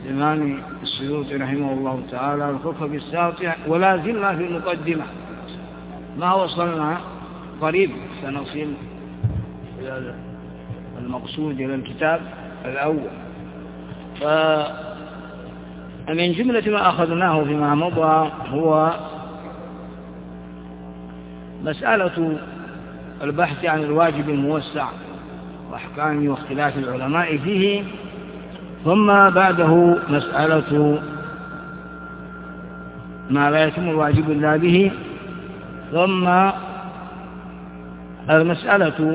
الإمام السيوطي رحمه الله تعالى الخطبة الساطع. ولا زلنا في المقدمة، ما وصلنا قريب سنصل إلى المقصود إلى الكتاب الأول. فمن جملة ما أخذناه فيما مضى هو مسألة البحث عن الواجب الموسع وأحكامه واختلاف العلماء فيه، ثم بعده مسألة ما لا يتم الواجب إلا به، ثم المسألة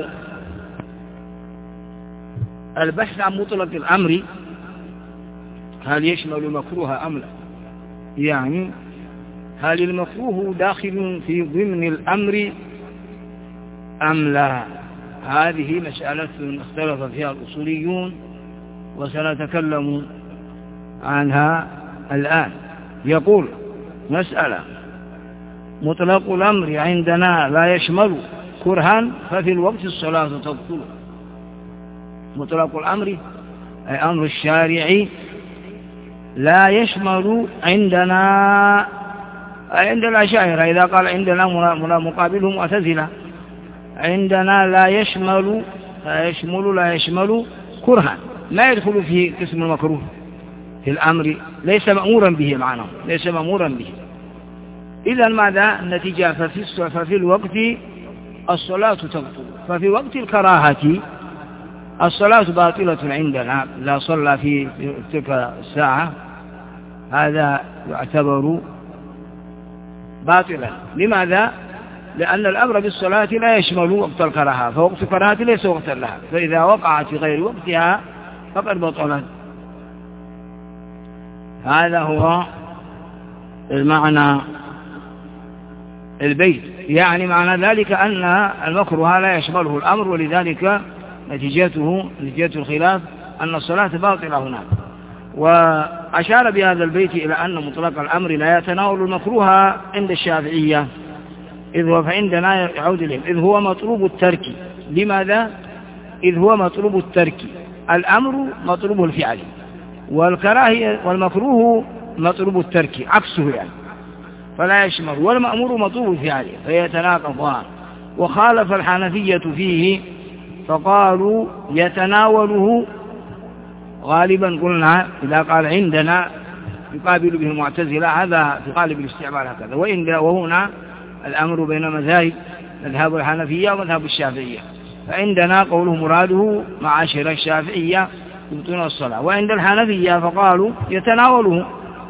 البحث عن مطلق الأمر هل يشمل مكروه أم لا، يعني هل المكروه داخل في ضمن الأمر أم لا. هذه مسألة اختلف فيها الأصوليون وسنتكلم عنها الآن. يقول مسألة مطلق الأمر عندنا لا يشمل كرها ففي الوقت الصلاة تبطل. مطلق الأمر أي أمر الشارع لا يشمل عندنا عند الأشاعرة، إذا قال عندنا مقابله معتزلة، عندنا لا يشمل كرها، لا يدخل في قسم المكروه في الأمر، ليس مأمورا به، معناه ليس مأمورا به. إذا ماذا النتيجة؟ ففي الوقت الصلاة تبطل. ففي وقت الكراهة الصلاة باطلة عندنا، لا صلى في تلك الساعة هذا يعتبر باطلا. لماذا؟ لأن الأمر بالصلاة لا يشمل وقت الكراهة، فوقت الكراهة ليس وقتا لها، فإذا وقعت في غير وقتها فقد بطلت. هذا هو المعنى البيت، يعني معنى ذلك أن المكروه لا يشمله الأمر، ولذلك نتيجة الخلاف أن الصلاة باطلة هنا. وأشار بهذا البيت إلى أن مطلق الأمر لا يتناول المكروه عند الشافعية، إذ هو فعندنا يعود إليه، إذ هو مطلوب الترك. لماذا؟ إذ هو مطلوب الترك، الأمر مطلوب الفعل، والكراهية والمكروه مطلوب الترك، عكسه يعني، فلا يشمل. والمأمور مطلوب الفعل فيتناقضان. وخالف الحنفية فيه فقالوا يتناوله غالبا، قلنا إذا قال عندنا يقابل به المعتزلة، هذا في غالب الاستعمال هكذا. وهنا الأمر بين مذهب الحنفية ومذهب الشافعية، فعندنا قوله مراده معاشر الشافعية يبطلون الصلاة، وعند الحنفية فقالوا يتناوله.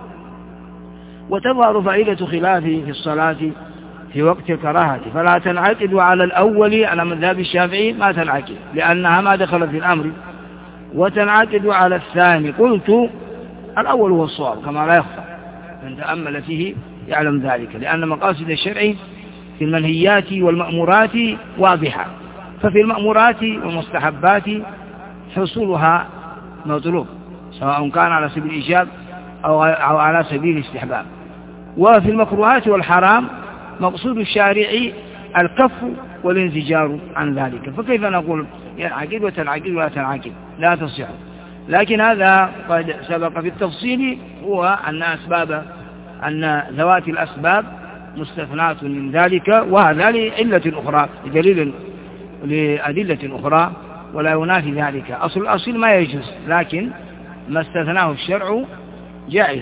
وتظهر فائدة خلافه في الصلاة في وقت الكراهة، فلا تنعقد على الأول على مذهب الشافعي، ما تنعقد لأنها ما دخلت في الأمر، وتنعقد على الثاني. قلت الأول هو الصواب كما لا يخفى، من تأمل فيه يعلم ذلك، لأن مقاصد الشرع في المنهيات والمأمورات واضحة، ففي المأمورات والمستحبات حصولها مطلوب، سواء كان على سبيل الإيجاب أو على سبيل الاستحباب. وفي المكروهات والحرام مقصود الشارع الكف والانزجار عن ذلك، فكيف نقول ينعقد وتنعقد ولا تنعقد؟ لا تصح. لكن هذا قد سبق في التفصيل، هو أن ذوات الأسباب مستثنات من ذلك، وهذا لعلة أخرى، لأدلة أخرى، ولا ينافي ذلك. الأصل ما يجوز، لكن ما استثناه الشرع جائز.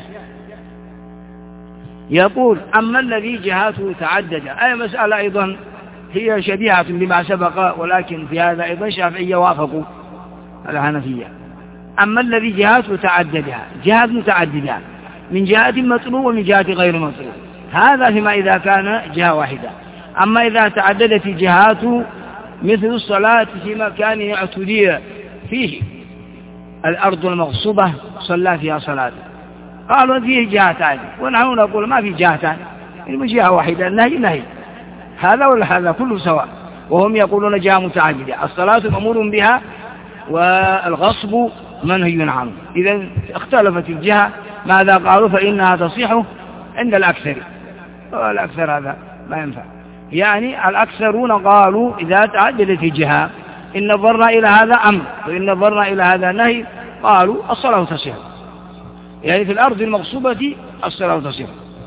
يقول أما الذي جهاته تعدد، أي مسألة أيضا هي شبيهة بما سبق، ولكن في هذا أيضا شافعية وافقوا الحنفية. أما الذي جهاته تعددها، جهات متعددة من جهة مطلوب ومن جهة غير مطلوب، هذا فيما إذا كان جهة واحدة. أما إذا تعددت الجهات مثل الصلاة في مكان اعتدي فيه الأرض المغصوبة صلى فيها صلاة، قالوا فيه جهتان، ونحن نقول ما في جهتان، إنما جهة واحدة، النهي نهي، هذا ولا هذا كله سواء. وهم يقولون جهة متعددة، الصلاة مأمور بها والغصب منهي عنه. إذا اختلفت الجهة، ماذا قالوا؟ فإنها تصيح عند الأكثر، والأكثر هذا ما ينفع. يعني الأكثرون قالوا إذا تعددت الجهة إن نظرنا إلى هذا أمر وإن نظرنا إلى هذا نهي، قالوا الصلاة تصيح. يعني في الأرض المغصوبة الصلاة تصح،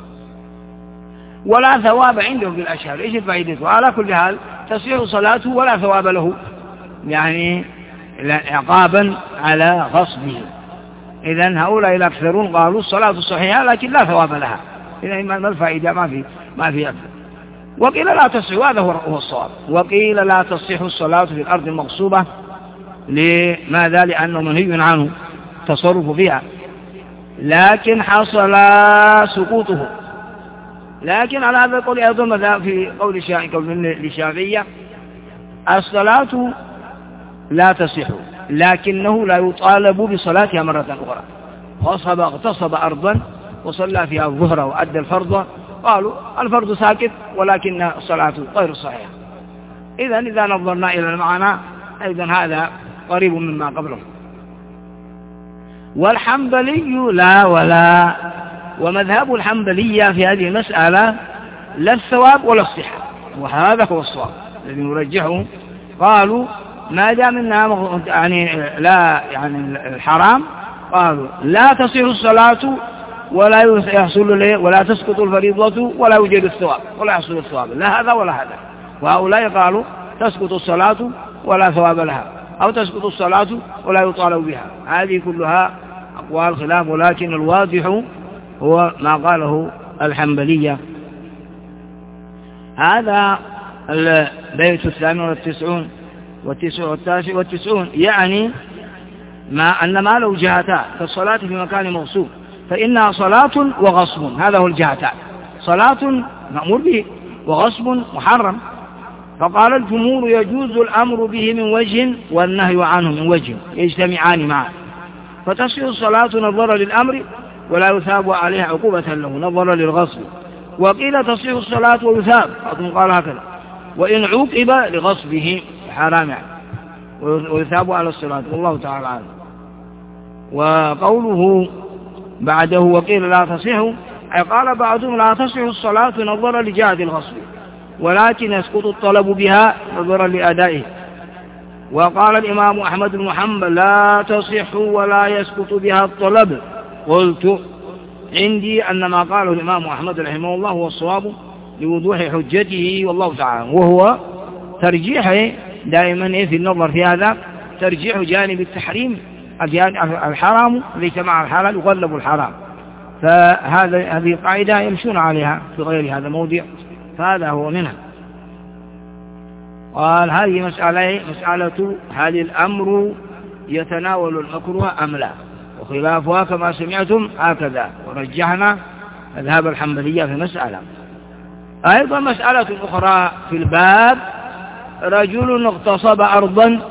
ولا ثواب عندهم في الأشهر. إيش الفائدة؟ وعلى كل حال تصح صلاته ولا ثواب له، يعني عقابا على غصبه. إذن هؤلاء الأكثرون قالوا الصلاة صحيحة لكن لا ثواب لها. إذن ما الفائدة؟ ما في أكثر. وقيل لا تصح، وهذا هو الصواب. وقيل لا تصح الصلاة في الأرض المغصوبة. لماذا؟ لأنه منهي عنه تصرف فيها، لكن حصل سقوطه. لكن على هذا القول أيضا في قول الشافعية الصلاة لا تصح، لكنه لا يطالب بصلاتها مرة أخرى. اغتصب أرضا وصلى فيها الظهر وأدى الفرض، قالوا الفرض ساكت ولكن الصلاة غير صحيحة. إذا نظرنا إلى المعنى أيضا هذا قريب مما قبله. والحنبلي لا ولا، ومذهب الحنبلية في هذه المسألة لا الثواب ولا الصحة، وهذا هو الصواب الذي نرجحه. قالوا ما دام انها يعني لا يعني الحرام، قالوا لا تصح الصلاة ولا يحصل له ولا تسقط الفريضة ولا يوجد الثواب ولا يحصل الثواب، لا هذا ولا هذا. وهؤلاء قالوا تسقط الصلاة ولا ثواب لها، أو تسقط الصلاة ولا يطالب بها. هذه كلها أقوال خلاف، ولكن الواضح هو ما قاله الحنبلية. هذا البيت 98 والتاسع، يعني أن ما له جهتان كالصلاة في مكان مغصوب فإنها صلاة وغصب. هذا هو الجهتان، صلاة مأمور به وغصب محرم. فقال الجمهور يجوز الأمر به من وجه والنهي عنه من وجه، يجتمعان معا، فتصح الصلاة نظرا للأمر ولا يثاب عليها عقوبة له نظرا للغصب. وقيل تصح الصلاة ويثاب، قال هكذا، وإن عوقب لغصبه حرام يعني، ويثاب على الصلاة، والله تعالى عنه. وقوله بعده وقيل لا تصح، أي قال بعضهم لا تصح الصلاة نظرا لجهة الغصب، ولكن يسقط الطلب بها نظرا لأدائه. وقال الإمام أحمد بن حنبل لا تصح ولا يسقط بها الطلب. قلت عندي أن ما قاله الإمام أحمد رحمه الله هو الصواب لوضوح حجته، والله تعالى، وهو ترجيح دائما في النظر في هذا، ترجيح جانب التحريم، الحرام ليس مع الحلال يغلب الحرام. هذه قاعدة يمشون عليها في غير هذا الموضع، فهذا هو منها. قال هذه مسألة هل الأمر يتناول المكروه أم لا، وخلافها كما سمعتم هكذا. ورجحنا مذهب الحنبلية في مسألة. أيضا مسألة أخرى في الباب، رجل اغتصب أرضا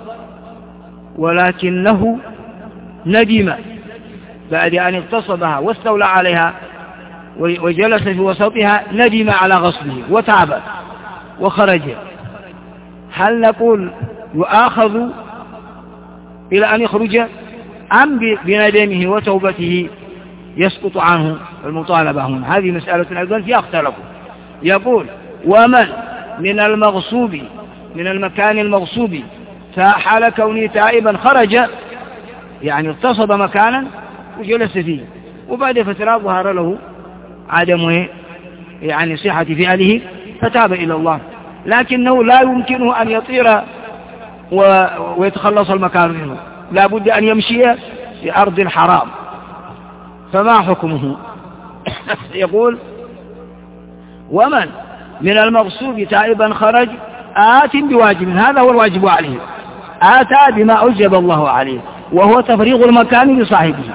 ولكنه ندم بعد أن اغتصبها واستولى عليها وجلس في وسطها، ندم على غصبه وتعب وخرج. هل نقول يؤاخذ إلى أن يخرج، أم بندمه وتوبته يسقط عنه المطالبة هنا؟ هذه مسألة أيضا فيها اختلفوا. يقول ومن من المغصوب من المكان المغصوب حال كونه تائبا خرج، يعني اغتصب مكانا وجلس فيه، وبعد فترة ظهر له عدم يعني صحة فعله فتاب إلى الله، لكنه لا يمكنه أن يطير ويتخلص المكان منه، لا بد أن يمشي في أرض الحرام، فما حكمه؟ يقول ومن من المغصوب تائبا خرج آت بواجب، هذا هو الواجب عليه، آتى بما أوجب الله عليه وهو تفريغ المكان لصاحبه.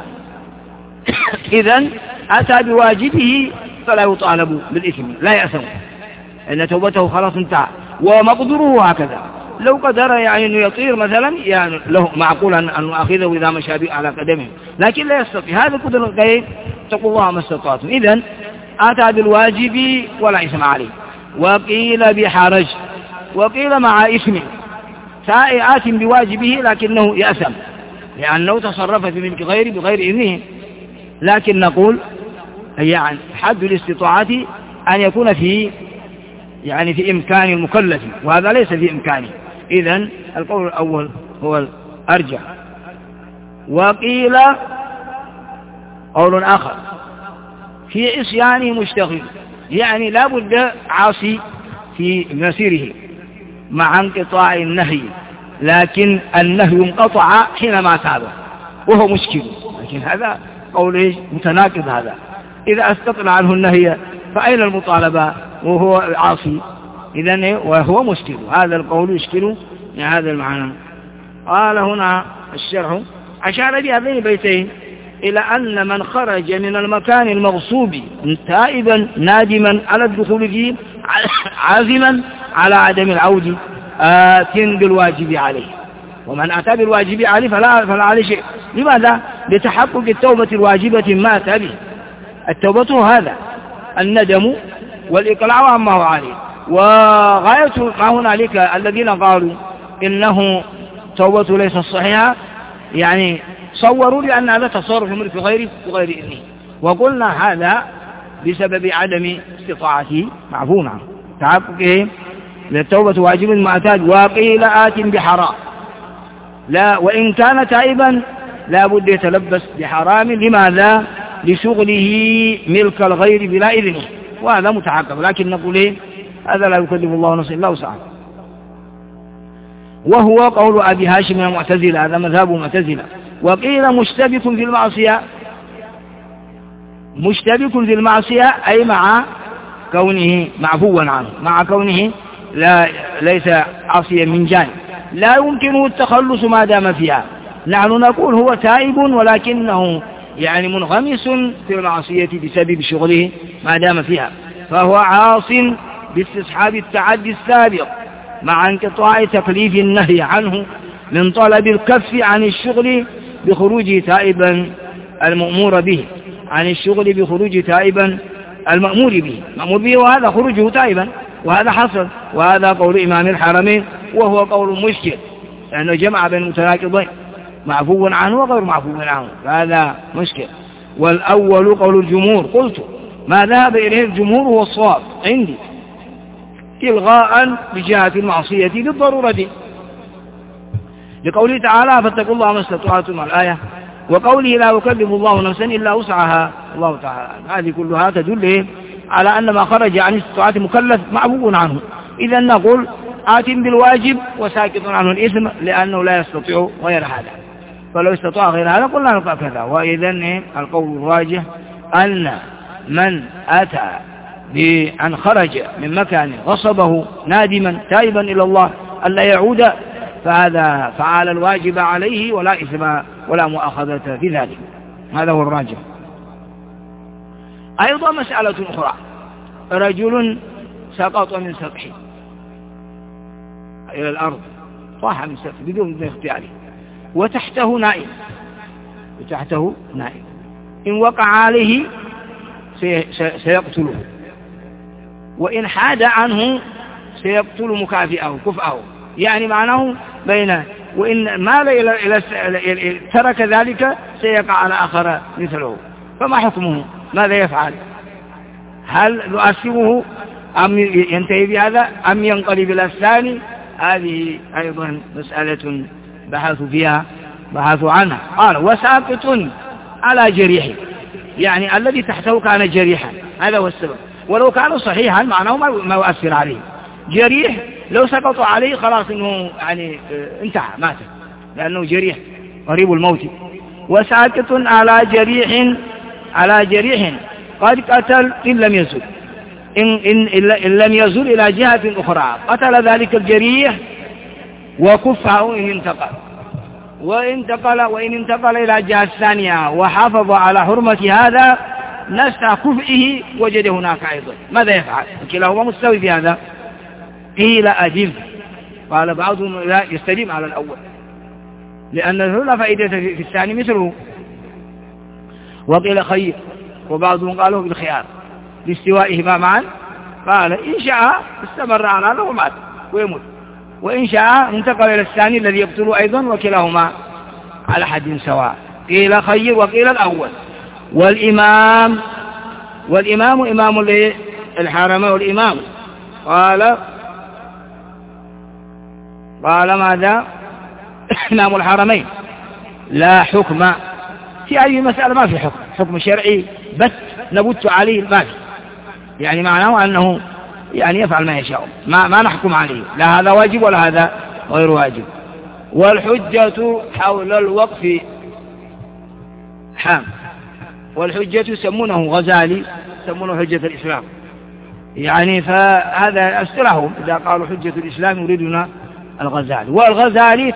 إذن أتى بواجبه فلا يطالب بالإثم، لا يأثم، إن توبته خلاص انتهى. ومقدره هكذا، لو قدر يعني أنه يطير مثلا، يعني له معقول أن نؤاخذه إذا مشى على قدمه، لكن لا يستطيع. هذا قدر الغيب، اتقوا الله ما استطعتم. إذن أتى بالواجب ولا إثم عليه. وقيل بحرج، وقيل مع إثم، آت بواجبه لكنه يأثم لأنه تصرف في ملك غيره بغير إذنه. لكن نقول يعني حد الاستطاعة أن يكون في يعني في إمكان المكلف، وهذا ليس في إمكانه. إذن القول الأول هو الأرجح. وقيل قول آخر في عصيانه مشتغل، يعني لا بد عاصي في مسيره مع انقطاع النهي، لكن النهي انقطع حينما تاب وهو مشكل، لكن هذا قول متناقض. هذا إذا استطلع عنه النهي فأين المطالبة وهو عاصي؟ إذن وهو مشكل، هذا القول يشكل هذا المعنى. قال هنا الشرح أشار بهذين البيتين إلى أن من خرج من المكان المغصوب تائبا نادما على الدخول فيه عازما على عدم العود آت بالواجب عليه، ومن أتى بالواجب عليه فلا عليه شيء. لماذا؟ لتحقق التوبة الواجبة ما أتى به. التوبة هذا الندم والإقلاع عما هو عليه. وغاية ما هنالك الذين قالوا إنه توبة ليس صحيحة، يعني صوروا لأن هذا تصرف في غير إذنه، وقلنا هذا بسبب عدم استطاعته معفون عنه تحققه للتوبة واجب معتاد. وقيل آت بحرام، لا وإن كان تائبا لا بد يتلبس بحرام. لماذا؟ لشغله ملك الغير بلا إذنه، وهذا متحقق. لكن نقول هذا لا يكلف الله نفسا إلا وسعها، وهو قول أبي هاشم من المعتزلة، هذا مذهب معتزلة. وقيل مشتبك في المعصية، مشتبك في المعصية أي مع كونه معفوا عنه، مع كونه ليس عاصيا من جانب لا يمكنه التخلص ما دام فيها. نحن نقول هو تائب ولكنه يعني منغمس في المعصية بسبب شغله ما دام فيها، فهو عاص باستصحاب التعدي السابق مع انقطاع تكليف النهي عنه من طلب الكف عن الشغل بخروج تائبا المأمور به، عن الشغل بخروج تائبا المأمور به، وهذا خروجه تائبا، وهذا حصل. وهذا قول إمام الحرمين، وهو قول مشكل لأنه جمع بين المتناقضين، معفو عنه وغير معفو عنه، فهذا مشكل. والأول قول الجمهور، قلت ما ذهب إليه الجمهور هو الصواب عندي، إلغاء بجهة المعصية بالضرورة، لقوله تعالى فاتقوا الله ما استطعتم الآية، وقوله لا يكلف الله نفسا إلا وسعها. الله تعالى هذه كلها تدل على أن ما خرج عن استطاعة مكلف معفو عنه. إذا نقول آت بالواجب وساكت عنه الإثم لأنه لا يستطيع غير هذا، فلو استطاع غير هذا قلنا نقع كذا. وإذا القول الراجح أن من أتى بأن خرج من مكان غصبه نادما تائبا إلى الله ألا يعود فهذا فعل الواجب عليه ولا إثم ولا مؤاخذة في ذلك، هذا هو الراجح. أيضا مسألة أخرى، رجل سقط من سطح إلى الأرض، طاح من سطح بدون اختياره، وتحته نائم، إن وقع عليه سيقتله، وإن حاد عنه سيقتل مكافئه كفءه، يعني معناه بين وإن مال إلى ترك ذلك سيقع على آخر مثله، فما حكمه؟ ماذا يفعل؟ هل نؤثره أم ينتهي بهذا أم ينقلب إلى الثاني؟ هذه أيضا مسألة بحثوا عنها. قال وساقط على جريح، يعني الذي تحته كان جريحا، هذا هو السبب، ولو كان صحيحا معناه ما يؤثر عليه. جريح لو سقط عليه خلاص انه يعني انتهى مات لانه جريح قريب الموت. وساقط على جريح قد قتل ان لم يزل، إن لم يزل الى جهة اخرى قتل ذلك الجريح وكفه ان انتقل، وإن انتقل الى الجهة الثانية وحافظ على حرمة هذا نسع كفئه وجد هناك ايضا، ماذا يفعل؟ كلاهما مستوي في هذا. قيل أدم، قال بعضهم لا يستديم على الأول لأن لا فائدة في الثاني مثله. وقيل خير، وبعضهم قالوا بالخيار لاستوائهما معا، قال إن شاء استمر على هذا ومات ويموت، وإن شاء انتقل إلى الثاني الذي يقتل أيضا، وكلاهما على حد سواء. قيل خير وقيل الأول. والإمام إمام الحرمين، والإمام قال ماذا؟ إمام الحرمين لا حكم في أي مسألة، ما في حكم شرعي بت نبت عليه المال، يعني معناه أنه يعني يفعل ما يشاء، ما نحكم عليه، لا هذا واجب ولا هذا غير واجب. والحجة حول الوقف حام، والحجة يسمونه غزالي، يسمونه حجة الإسلام، يعني فهذا اصطلاحهم إذا قالوا حجة الإسلام يريدون الغزالي. والغزالي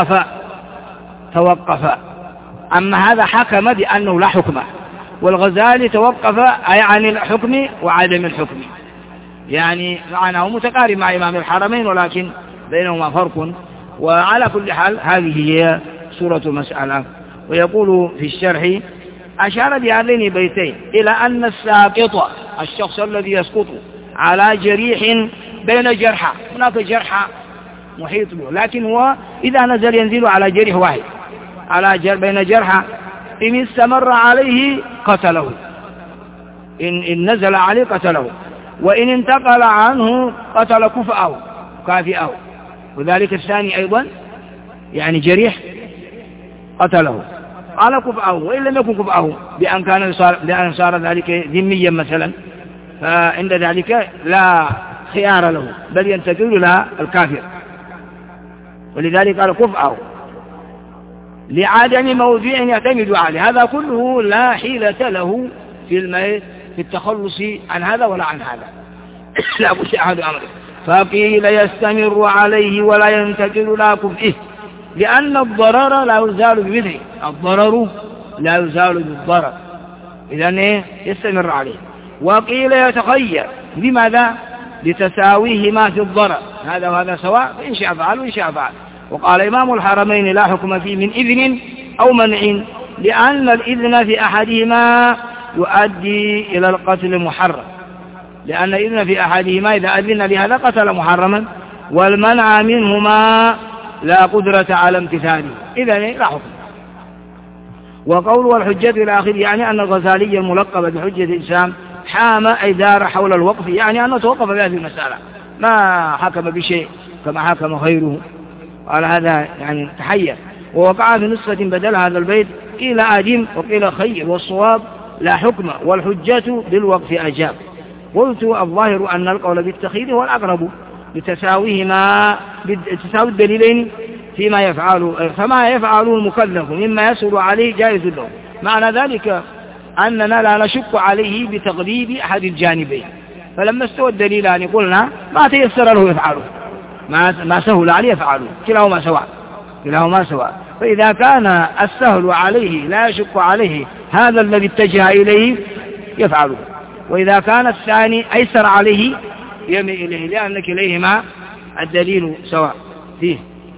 توقف، أما هذا حكم بأنه لا حكم، والغزالي توقف أي عن الحكم وعدم الحكم، يعني معناه متقارب مع إمام الحرمين ولكن بينهما فرق. وعلى كل حال هذه هي صورة المسألة. ويقول في الشرح أشار بهذين البيتين إلى أن الساقط الشخص الذي يسقط على جريح بين جرحى، هناك جرحى محيط به، لكن هو إذا نزل ينزل على جريح واحد، بين جرحى، إن استمر عليه قتله، إن نزل عليه قتله، وإن انتقل عنه قتل كافئه، وذلك الثاني أيضا يعني جريح قتله قال كفأه، وإن لم يكن كفأه بأن صار ذلك ذميا مثلا، فعند ذلك لا خيار له بل ينتقل لها الكافر، ولذلك قال كفأه لعدم موضع يعتمد عليه. هذا كله لا حيلة له في التخلص عن هذا ولا عن هذا لا بد أحد أمره. فقيل يستمر عليه ولا ينتقل لا كفئه، لأن الضرر لا يزال بمثله، الضرر لا يزال بالضرر، إذن يستمر عليه. وقيل يتخير، لماذا؟ لتساويهما في الضرر، هذا وهذا سواء، فإن شاء فعل وإن شاء فعل. وقال إمام الحرمين لا حكم فيه من إذن أو منع، لأن الإذن في أحدهما يؤدي إلى القتل محرم، لأن الإذن في أحدهما إذا أذن لهذا قتل محرما، والمنع منهما لا قدرة على امتثاله، إذن لا حكم. وقول والحجة الآخر يعني أن الغزالي الملقب بحجة الإسلام حام أي دار حول الوقف، يعني أنه توقف في هذه المسألة، ما حكم بشيء كما حكم غيره، قال هذا يعني تحير. ووقع في نسخة بدل هذا البيت قيل آدم وقيل خير، والصواب لا حكم، والحجة بالوقف أجاب. قلت الظاهر أن القول بالتخيير هو الأقرب لتساويهما، تساوي الدليلين فيما يفعله، فما يفعله المكلف مما يسهل عليه جائز له، معنى ذلك أننا لا نشك عليه بتغليب أحد الجانبين، فلما استوى الدليلان قلنا ما تيسر له يفعله، ما سهل عليه يفعله، كلاهما سواء. فإذا كان السهل عليه لا يشك عليه هذا الذي اتجه إليه يفعله، وإذا كان الثاني أيسر عليه يمي إليه، لأن كليهما الدليل سواء فيه.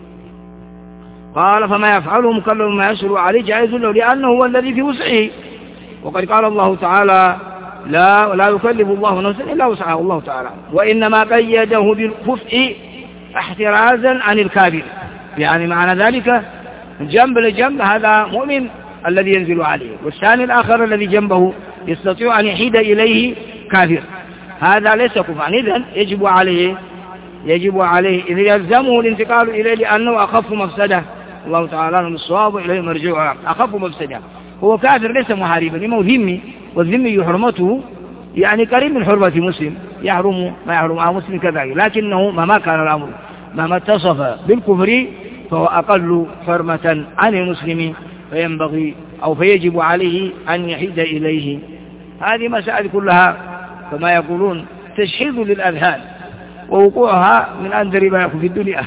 قال فما يفعله مكلف ما يسهل عليه جائز له، لأنه هو الذي في وسعه، وقد قال الله تعالى لا يكلف الله نفسا إلا وسعها، الله تعالى وإنما قيده بالكفء احترازا عن الكافر، يعني معنى ذلك جنب لجنب هذا مؤمن الذي ينزل عليه، والثاني الآخر الذي جنبه يستطيع أن يحيد إليه كافر، هذا ليس كفرا، إذن يجب عليه إذا يلزمه الانتقال إليه لأنه أخف مفسده، الله تعالى من الصواب إليه مرجعه، أخف مفسده، هو كافر ليس محاربا، لما ذمي، والذمي حرمته يعني قريب من حرمة مسلم، يحرم ما يحرم مسلم كذلك، لكنه ما كان الأمر ما اتصف بالكفر فهو أقل حرمة عن المسلم، فينبغي أو فيجب عليه أن يحيد إليه. هذه مسائل كلها كما يقولون تشحيذ للأذهان، ووقوعها من أندر ما يكون في الدنيا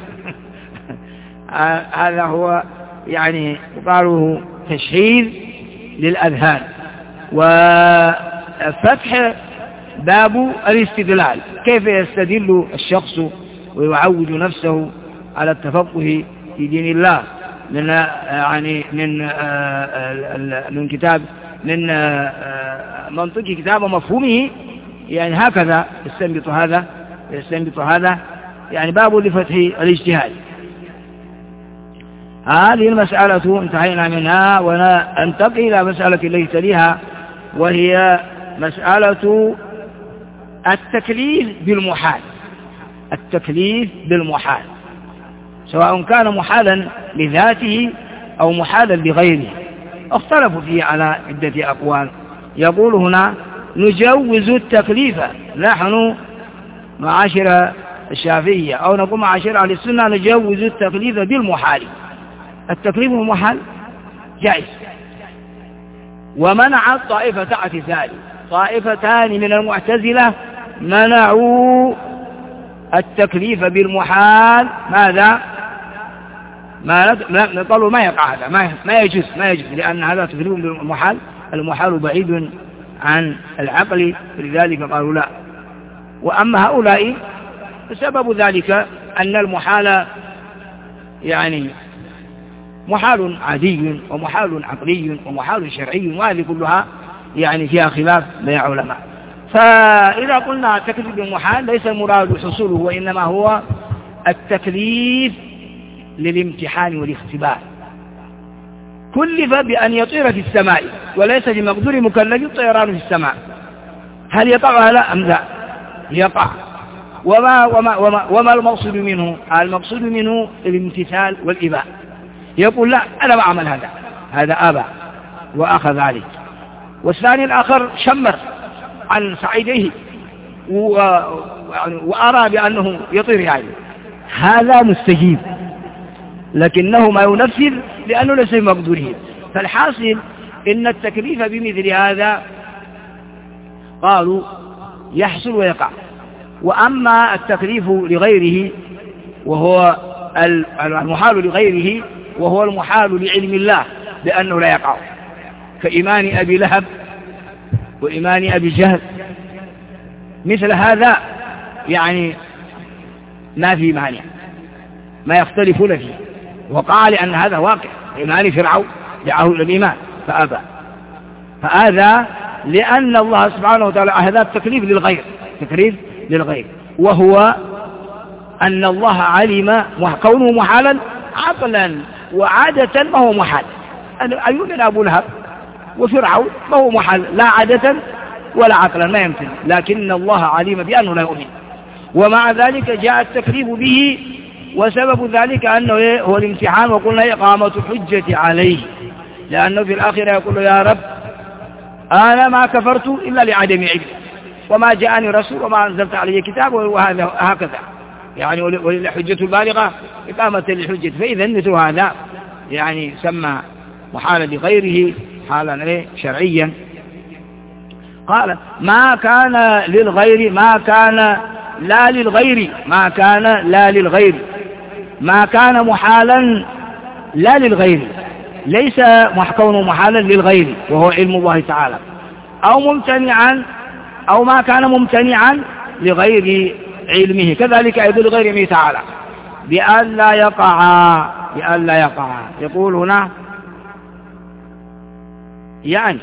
هذا هو يعني قالوا تشحيذ للأذهان. وفتح باب الاستدلال، كيف يستدل الشخص ويعود نفسه على التفقه في دين الله من كتاب من منطق كتاب ومفهومه، يعني هكذا يستنبط هذا يعني باب لفتح الاجتهاد. هذه المسألة انتهينا منها، وننتقل إلى مسألة التي تليها، وهي مسألة التكليف بالمحال، سواء كان محالا لذاته أو محالا لغيره، اختلفوا فيه على عدة أقوال. يقول هنا نجوز التكليف نحن معاشر الشافعية، أو نقول معاشر أهل السنة نجوز التكليف بالمحال. التكليف بالمحال جائز. ومنع طائفة اعتزال، طائفتان من المعتزلة منعوا التكليف بالمحال. ماذا؟ قالوا ما يقع هذا، ما يجوز لأن هذا تكليف بالمحال، المحال بعيد عن العقل، لذلك قالوا لا. وأما هؤلاء فسبب ذلك أن المحال يعني محال عادي ومحال عقلي ومحال شرعي، وهذه كلها يعني فيها خلاف بين علماء. فإذا قلنا التكليف بالمحال ليس المراد حصوله، وإنما هو التكليف للامتحان والاختبار. كلف بأن يطير في السماء، وليس لمقدور مكلف الطيران في السماء. هل يقع لا أم لا؟ يقع. وما المقصود منه؟ المقصود منه الامتثال والإباء. يقول لا أنا ما أعمل هذا أبى وأخذ عليه. والثاني الآخر شمر عن سعيده وأرى بأنه يطير يعني، هذا مستجيب، لكنه ما ينفذ لأنه ليس بمقدوره. فالحاصل إن التكليف بمثل هذا قالوا يحصل ويقع. وأما التكليف لغيره وهو المحال لغيره وهو المحال لعلم الله لأنه لا يقع، كإيمان أبي لهب وإيمان أبي جهل، مثل هذا يعني ما في مانع، ما يختلفون فيه، وقال لأن هذا واقع. إيمان فرعون دعاه إلى الإيمان فأبى، فهذا لأن الله سبحانه وتعالى هذا التكليف للغير، وهو أن الله علم كونه محالا عقلا وعادة ما هو محال. أيوم أبو لهب وفرعون ما هو محال لا عادة ولا عقلا، ما يمكن، لكن الله علم بأنه لا يؤمن، ومع ذلك جاء التكليف به، وسبب ذلك أنه هو الامتحان. وقلنا إقامة حجة عليه، لأنه في الآخرة يقول يا رب أنا ما كفرت إلا لعدم علم، وما جاءني رسول وما أنزلت عليه كتاب، وهذا هكذا يعني، وللحجة البالغة إقامة للحجة. فإذا مثل هذا يعني سمى محالا لغيره حالا شرعيا. قال ما كان للغير ما كان محالا لا للغير، ليس كونه محالا للغير وهو علم الله تعالى، أو ممتنعا، أو ما كان ممتنعا لغير علمه، كذلك أيضا لغير علمه تعالى، بأن لا يقع. يقول هنا يعني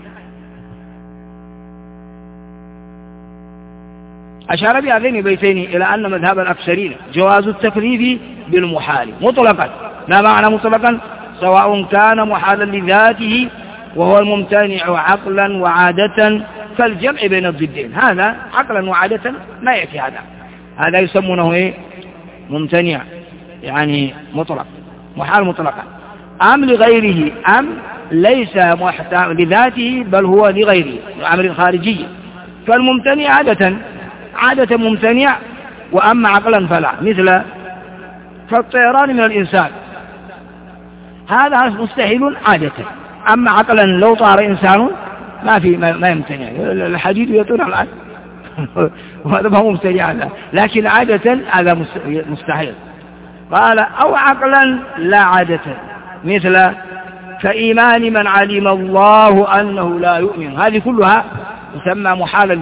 أشار بهذين البيتين إلى أن مذهب الأكثرين جواز التكليف بالمحال مطلقا. ما معنى مطلقا؟ سواء كان محالا لذاته وهو الممتنع عقلا وعادة، كالجمع بين الضدين، هذا عقلا وعادة ما يأتي، هذا يسمونه ممتنع يعني مطلق، محال مطلقا. أم لغيره، أم ليس لذاته بل هو لغيره أمر خارجي، فالممتنع عادة ممتنع، وأما عقلا فلا، مثل كالطيران من الإنسان، هذا مستحيل عادة. أما عقلا لو طار إنسان ما يمتنع، الحديد يطير على الأرض وهذا ما هو ممتنع هذا، لكن عادة هذا مستحيل. قال أو عقلا لا عادة، مثل كإيمان من علم الله أنه لا يؤمن، هذه كلها تسمى محالا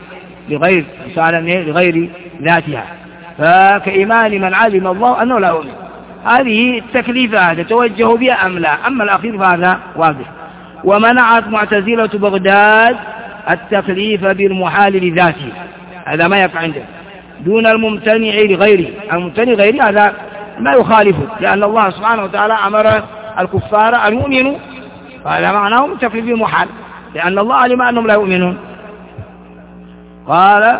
لغير ذاتها. فكإيمان من علم الله أنه لا يؤمن، هذه التكليفات توجه بها أم لا؟ أما الأخير فهذا واضح. ومنعت معتزلة بغداد التكليف بالمحال لذاته، هذا ما يقع عنده، دون الممتنع لغيره. الممتنع لغيره هذا ما يخالفه، لأن الله سبحانه وتعالى أمر الكفار أن يؤمنوا، فهذا معناه التكليف بالمحال، لأن الله علم أنهم لا يؤمنون. قال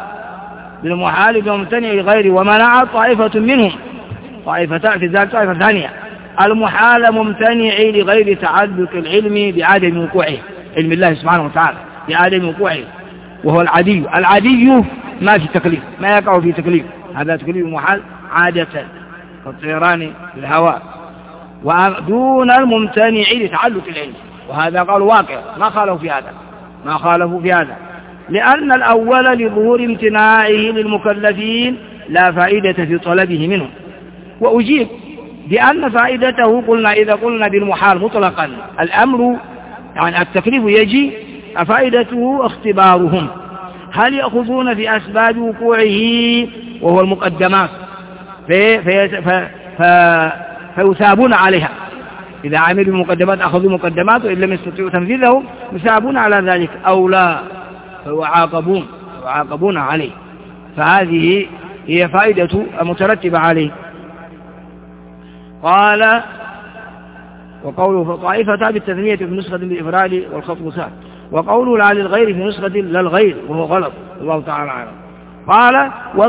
بالمحال بالممتنع لغيره. ومنع طائفة منهم، طائفة في ذلك طائفة ثانية، المحال ممتنع لغير تعلق العلم بعدم وقوعه، علم الله سبحانه وتعالى بعدم وقوعه، وهو العادي. العادي ما في تكليف، ما يقع في تكليف، هذا تكليف محال عادة كالطيران في الهواء، ودون الممتنع لتعلق العلم، وهذا قال واقع ما خالفوا في هذا، لأن الأول لظهور امتناعه للمكلفين لا فائدة في طلبه منهم. وأجيب بأن فائدته قلنا إذا قلنا بالمحال مطلقا الأمر يعني التكليف يجي، فائدته اختبارهم هل يأخذون في أسباب وقوعه وهو المقدمات فيثابون عليها، إذا عملوا المقدمات أخذوا مقدمات وإن لم يستطيعوا تنفيذه يثابون على ذلك، أو لا فيعاقبون عليه. فهذه هي فائدة المترتبة عليه. قال وقوله طائفة بالتثنية في نسخة بالإفراد والخطب سهل، وقوله لا للغير في نسخة لا الغير وهو غلط، الله تعالى أعلم. قال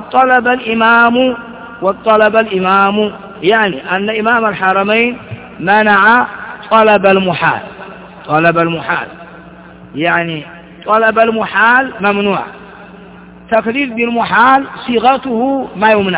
والطلب الإمام يعني أن إمام الحرمين منع طلب المحال يعني طلب المحال ممنوع، تكليف بالمحال صيغته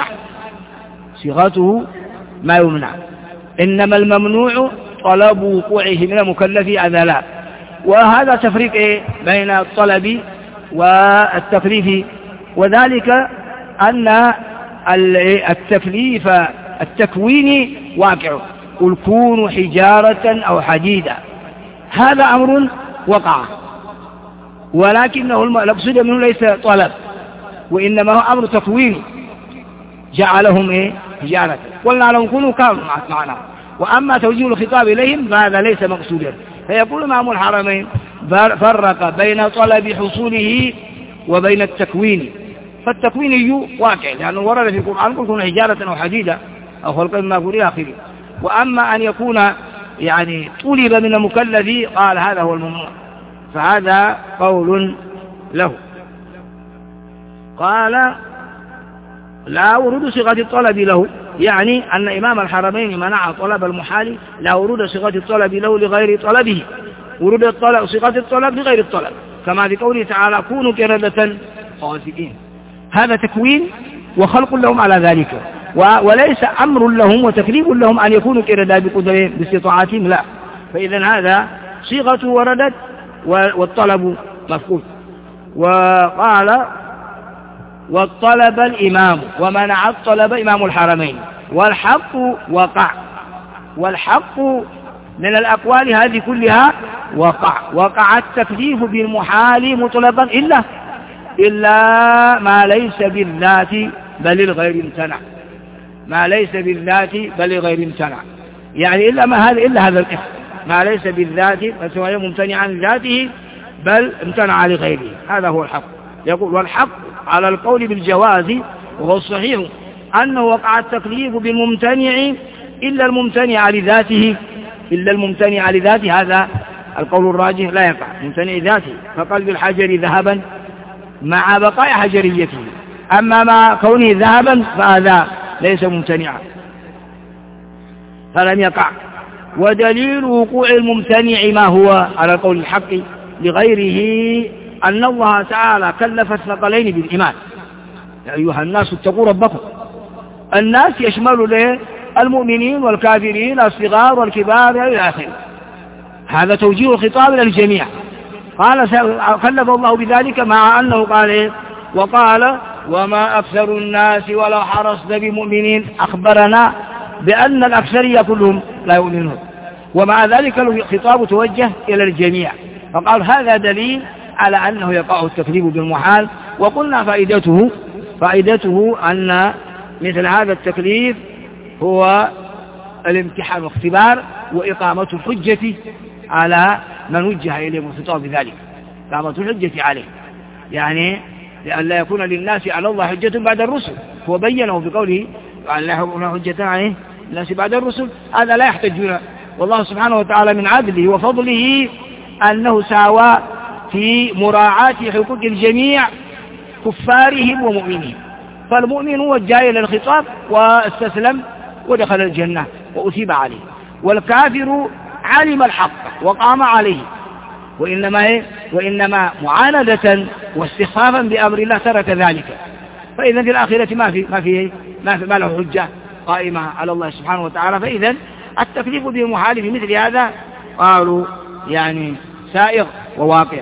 ما يمنع، إنما الممنوع طلب وقوعه من المكلف أذلا. وهذا تفريق بين الطلب والتكليف، وذلك أن التكليف التكويني واقع، قل كونوا حجارة أو حديدا، هذا أمر وقع، ولكنه المقصود منه ليس طلب، وإنما هو أمر تكويني جعلهم حجارة، قلنا لهم كونوا كانوا معنا. وأما توجيه الخطاب إليهم فهذا ليس مقصودا. فيقول إمام الحرمين فرق بين طلب حصوله وبين التكوين، فالتكويني واقع لأنه ورد في القرآن قل كونوا حجارة أو حديدا أو خلقا ما قل إلى آخره. وأما أن يكون يعني طلب من المكلف قال هذا هو الممنوع، فهذا قول له. قال لا ورود صيغة الطلب له، يعني أن إمام الحرمين منع طلب المحال، لا ورود صيغة الطلب له لغير طلبه، ورود صيغة الطلب لغير الطلب، كما في قوله تعالى كونوا قردة خاسئين، هذا تكوين وخلق لهم على ذلك، وليس أمر لهم وتكليف لهم أن يكونوا قردة بقدرهم باستطاعتهم، لا. فإذا هذا صيغة وردت والطلب مفقود. وقال والطلب الإمام ومنع الطلب إمام الحرمين، والحق من الأقوال هذه كلها وقع التكليف بالمحال مطلقا إلا ما ليس بالذات بل الغير امتنع، يعني إلا هذا الإخ ما ليس بالذات فسوى ممتنع عن ذاته بل امتنع لغيره، هذا هو الحق. يقول والحق على القول بالجواز، وهو الصحيح أنه وقع التكليف بالممتنع إلا الممتنع لذاته، هذا القول الراجح لا يقع ممتنع ذاته، فقلب الحجر ذهبا مع بقاء حجريته، أما مع كونه ذهبا فهذا ليس ممتنعا فلم يقع. ودليل وقوع الممتنع ما هو على القول الحق لغيره أن الله تعالى كلف الثقلين بالإيمان، يا أيها الناس اتقوا ربكم. الناس يشمل له المؤمنين والكافرين الصغار والكبار إلى آخره، هذا توجيه الخطاب للجميع. قال كلف الله بذلك مع أنه قال وقال وما أكثر الناس ولو حرصت بمؤمنين، أخبرنا بأن الأكثرية كلهم لا يؤمنون، ومع ذلك الخطاب توجه إلى الجميع، فقال هذا دليل على أنه يقع التكليف بالمحال. وقلنا فائدته أن مثل هذا التكليف هو الامتحان واختبار وإقامة الحجة على من وجه إليه الخطاب بذلك، إقامة الحجة عليه، يعني لأن لا يكون للناس على الله حجة بعد الرسل، هو بينه بقوله وأن لا يكون حجة عليه الناس بعد الرسل، هذا لا يحتجون. والله سبحانه وتعالى من عدله وفضله أنه ساوى في مراعاة حقوق الجميع كفارهم ومؤمنين، فالمؤمن هو الجاي للخطاب واستسلم ودخل الجنة وأثيب عليه، والكافر علم الحق وقام عليه، وإنما معاندة واستخفافا بأمر الله ترك ذلك. فإذا في الآخرة ما له حجة قائمة على الله سبحانه وتعالى. فإذا التكليف بالمحال في مثل هذا قالوا يعني سائغ وواقع.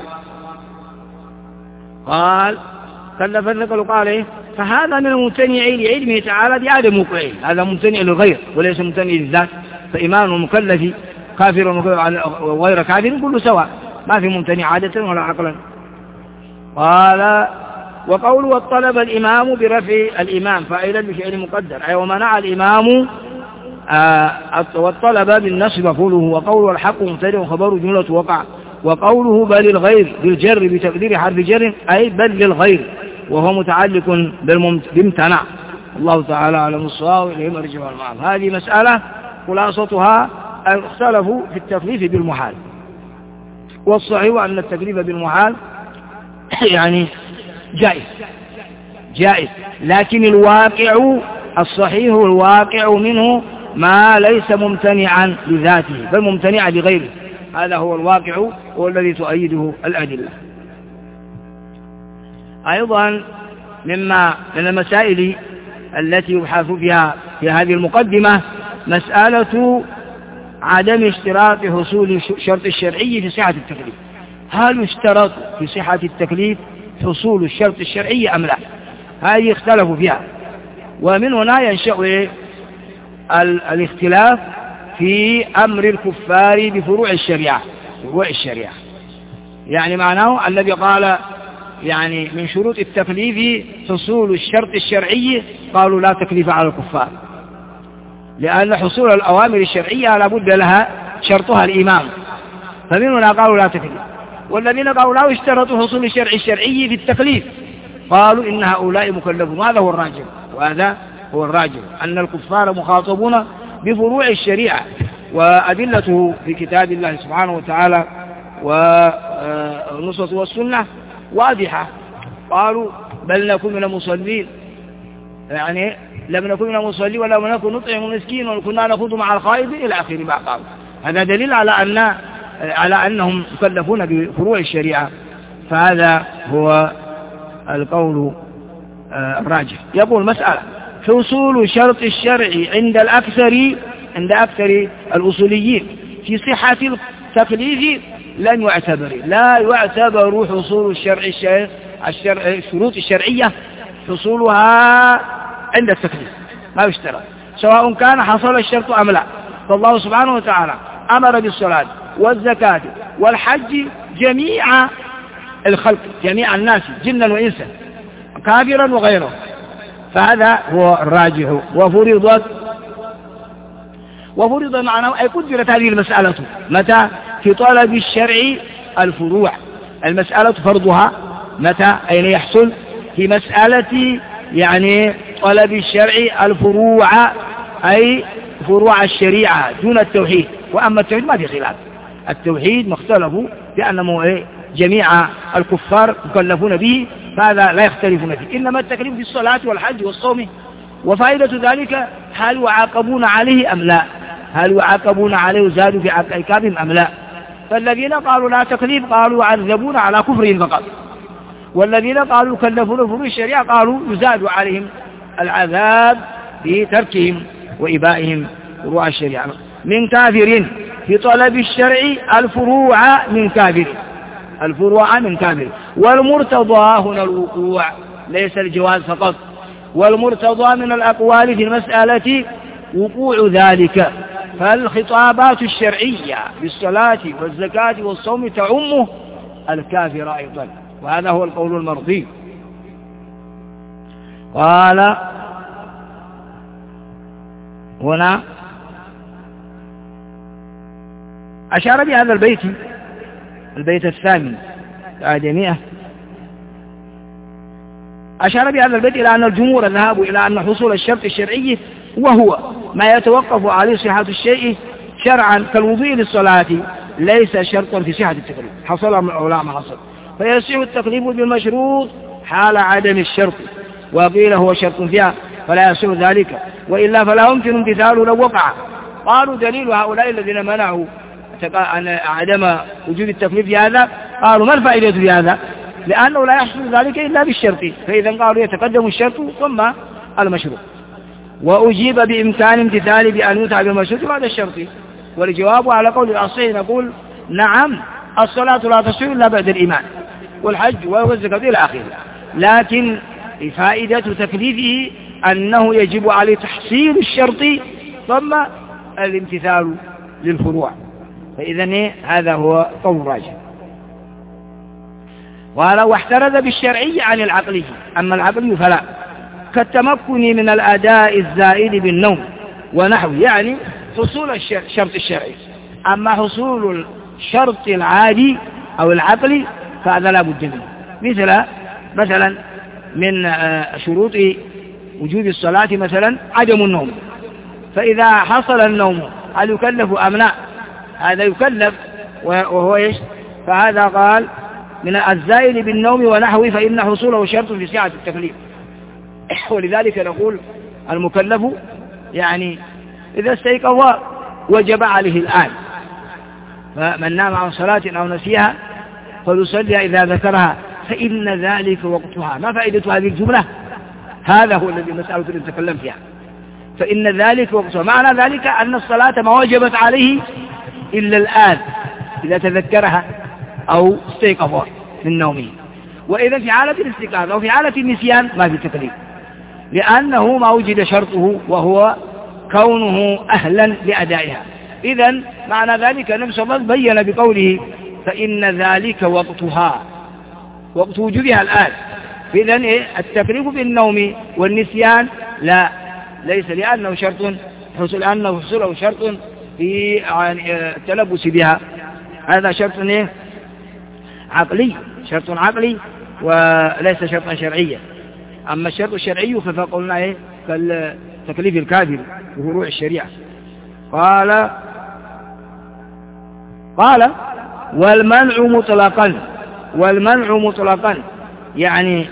قال كلف الذكر قال إيه؟ فهذا من الممتنع لعلمه تعالى بعدم وقوعه، هذا ممتنع للغير وليس ممتنع للذات. فإيمان المكلف كافر وغير كافر كله سواء، ما في ممتنع عادة ولا عقلا. قال وقول والطلب الإمام برفع الإمام فاعلا بفعل مقدر، أي ومنع الإمام والطلب بالنصب مفعوله، وقوله الحق مبتدأ وخبره جملة وقع، وقوله بل الغير بالجر بتقدير حرف جر أي بل للغير وهو متعلق بامتنع. الله تعالى أعلم الصواب، إليه مرجع المآب. هذه مسألة خلاصتها اختلفوا في التكليف بالمحال، والصحيح أن التكليف بالمحال يعني جائز، لكن الواقع الصحيح الواقع منه ما ليس ممتنعا لذاته بل ممتنعا لغيره، هذا هو الواقع والذي تؤيده الأدلة. أيضا من المسائل التي يبحث فيها في هذه المقدمة مسألة عدم اشتراط حصول شرط الشرعي في صحة التكليف. هل يشترط في صحة التكليف حصول الشرط الشرعي أم لا؟ هذه اختلفوا فيها، ومن هنا ينشأ الاختلاف في أمر الكفار بفروع الشريعة. يعني معناه الذي قال يعني من شروط التكليف حصول الشرط الشرعي، قالوا لا تكليف على الكفار، لأن حصول الأوامر الشرعية لابد لها شرطها الإمام، فمن هنا قالوا لا تكليف. والذين قالوا لا يشترط حصول الشرع الشرعي في التكليف قالوا إن هؤلاء مكلفون. وهذا هو الراجح أن الكفار مخاطبون بفروع الشريعة، وأدلته في كتاب الله سبحانه وتعالى والنصوص والسنة واضحة. قالوا بل نكون من المصلين، يعني لم نكن من المصلين ولم نكن نطعم المسكين وكنا نخوض مع الخائضين إلى آخر ما قالوا. هذا دليل على أنهم مكلفون بفروع الشريعة، فهذا هو القول الراجح. يقول مسألة حصول شرط الشرع عند أكثر الأصوليين في صحة التكليف لا يعتبر حصول الشروط الشرعية حصولها عند التكليف، ما يشترط سواء كان حصل الشرط أم لا. فالله سبحانه وتعالى أمر بالصلاة والزكاة والحج جميع الخلق، جميع الناس جنا وإنسا كافرا وغيره، فهذا هو الراجح. وفرض معناه أي قدرت هذه المسألة متى؟ في طلب الشرع الفروع. المسألة فرضها متى؟ أين يحصل؟ في مسألة يعني طلب الشرع الفروع، أي فروع الشريعة دون التوحيد. وأما التوحيد ما في خلاف، التوحيد مختلفوا لأنه جميع الكفار مكلفون به، فهذا لا يختلفون فيه، إنما التكليف في الصلاة والحج والصوم. وفائدة ذلك هل يعاقبون عليه أم لا؟ هل يعاقبون عليه وزادوا في عقابهم أم لا؟ فالذين قالوا لا تكليف قالوا يعذبون على كفرهم فقط، والذين قالوا يكلفون فروع الشريعة قالوا يزاد عليهم العذاب بتركهم وإبائهم فروع الشريعة. من كافر في طلب الشرع الفروع من كافر، والمرتضى هنا الوقوع ليس الجواز فقط، والمرتضى من الأقوال في المسألة وقوع ذلك، فالخطابات الشرعية بالصلاة والزكاة والصوم تعمه الكافر أيضا، وهذا هو القول المرضي. قال هنا أشار بهذا البيت الثامن الآدمية، أشار بهذا البيت إلى أن الجمهور ذهبوا إلى أن حصول الشرط الشرعي وهو ما يتوقف عليه صحة الشيء شرعا كالوضوء للصلاة ليس شرطا في صحة التكليف، حصل من العلماء ما حصل، فيصح التكليف بالمشروط حال عدم الشرط، وقيل هو شرط فيها فلا يصح ذلك، وإلا فلا يمكن امتثاله لو وقع، قالوا دليل هؤلاء الذين منعوا عدم وجود التكليف في هذا، قالوا ما الفائدة في هذا؟ لأنه لا يحصل ذلك إلا بالشرط، فإذا قالوا يتقدم الشرط ثم المشروع. وأجيب بإمكان امتثال بأن يتعب بالمشروط بعد الشرط. والجواب على قول الأصحيح نقول نعم، الصلاة لا تصح إلا بعد الإيمان والحج والزكاة إلى آخره، لكن فائدة تكليفه أنه يجب عليه تحصيل الشرط ثم الامتثال للفروع. فإذن هذا هو قول راجح. ولو احترز بالشرعي عن العقلي، أما العقلي فلا، كالتمكن من الأداء الزائد بالنوم ونحو، يعني حصول الشرط الشرعي. أما حصول الشرط العادي أو العقلي فهذا لا بد منه، مثلا من شروط وجوب الصلاة مثلا عدم النوم، فإذا حصل النوم هل يكلف أم لا؟ هذا يكلف، وهو إيش؟ فهذا قال من الزائد بالنوم ونحوه فإن حصوله شرط في سعة التكليف. ولذلك نقول المكلف يعني إذا استيقظ وجب عليه الآن، فمن نام عن صلاة أو نسيها فليصلي إذا ذكرها فإن ذلك وقتها. ما فائدة هذه الجملة؟ هذا هو الذي مسألة نتكلم فيها، فإن ذلك وقتها. معنى ذلك أن الصلاة ما وجبت عليه إلا الآن إذا تذكرها أو استيقظ من نومه. وإذا في حالة الاستيقاظ أو في حالة النسيان ما في تكليف، لأنه ما وجد شرطه وهو كونه أهلا لأدائها. إذن معنى ذلك النبي صلى الله عليه وسلم بين بقوله فإن ذلك وقتها، وقت وجودها الآن. إذن التكليف بالنوم والنسيان لا، ليس لأنه شرط، لأنه حصوله شرط في التلبس بها، هذا شرط عقلي، شرط عقلي وليس شرطا شرعيا. أما الشرط الشرعي فقلنا كالتكليف الكافر بفروع الشريعة. قال والمنع مطلقا يعني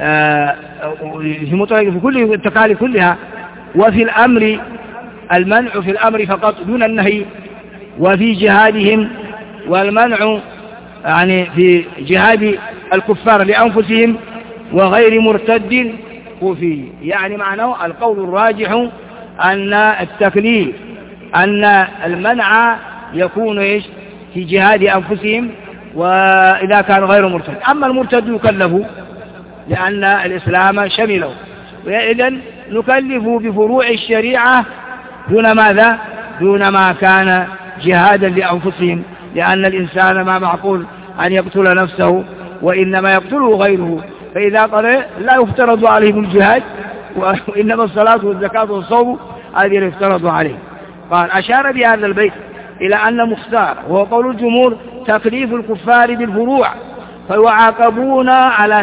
في كل التكاليف كلها. وفي الأمر المنع في الأمر فقط دون النهي، وفي جهادهم والمنع يعني في جهاد الكفار لأنفسهم وغير مرتد وفيه. يعني معناه القول الراجح أن التكليف أن المنع يكون إيش في جهاد أنفسهم وإذا كان غير مرتد. أما المرتد يكلف لأن الإسلام شمله، وإذن نكلف بفروع الشريعة دون ماذا؟ دون ما كان جهادا لأنفسهم، لأن الإنسان ما معقول أن يقتل نفسه وإنما يقتله غيره، فإذا قال لا يفترض عليهم الجهاد، وإنما الصلاة والزكاة والصوم هذه يفترض عليه. قال أشار بهذا البيت إلى أن مختار وهو قول الجمهور تكليف الكفار بالفروع فيعاقبون على